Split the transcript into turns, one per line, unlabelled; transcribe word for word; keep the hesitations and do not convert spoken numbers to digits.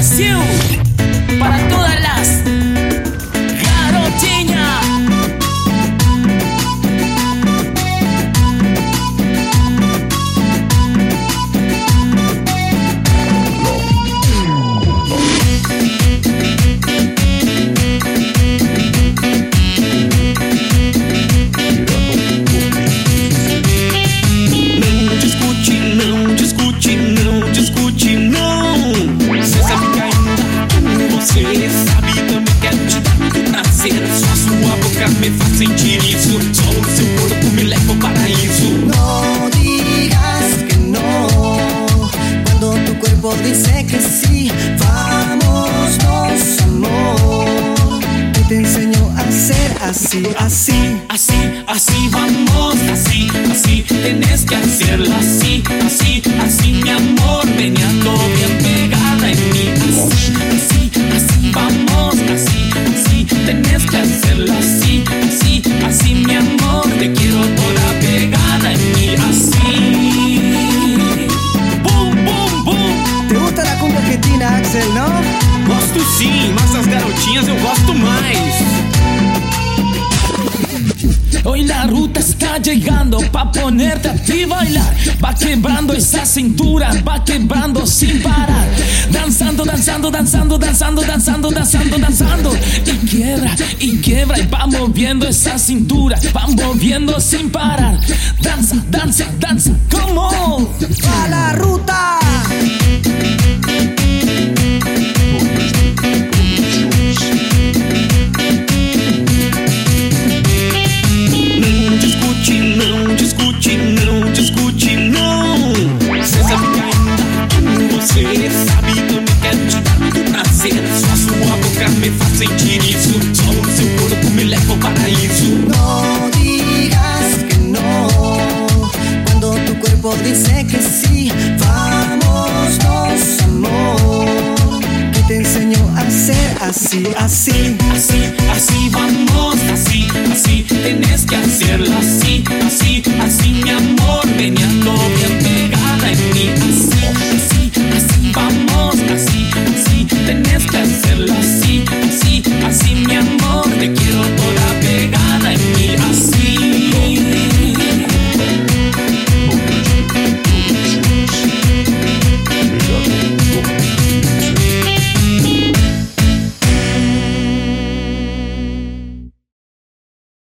Brasil, para todas las garotinhas.
Não discute, não discute, não discute, não. Cê sabe que ainda amo você, sabe, também quero te dar muito prazer. Só sua boca me faz sentir isso, só o seu corpo me leva ao paraíso.
No digas que no, cuando tu cuerpo dice que sí. Vámonos, amor, que te enseño a ser así, así.
Así, así vamos, así, así tienes que hacerlo, así, así, así mi amor, meneando bien pegada en mí. Así, así, así vamos, así, así tienes que hacerlo, así, así, así mi amor, te quiero toda pegada en mí. Así, bum, bum, bum.
¿Te gusta la cumbia argentina, Axel, no?
Gosto sim, mas as garotinhas eu gosto mais.
Hoy la ruta está llegando pa' ponerte a ti bailar. Va quebrando esa cintura, va quebrando sin parar. Danzando, danzando, danzando, danzando, danzando, danzando, danzando. Y quiebra, y quiebra, y va moviendo esa cintura, va moviendo sin parar. Danza, danza, danza, como
¡A la ruta!
Não discute, não discute, não discute, não. Cê sabe que ainda amo você, sabe, também quero te dar muito prazer. Só sua boca me faz sentir isso, só o seu corpo me leva ao paraíso.
No digas que no, cuando tu cuerpo dice que sí. Vámonos, amor, que te enseño a ser así, así.
Así, así vamos, así, así tienes que hacerlo, así, así, así mi amor,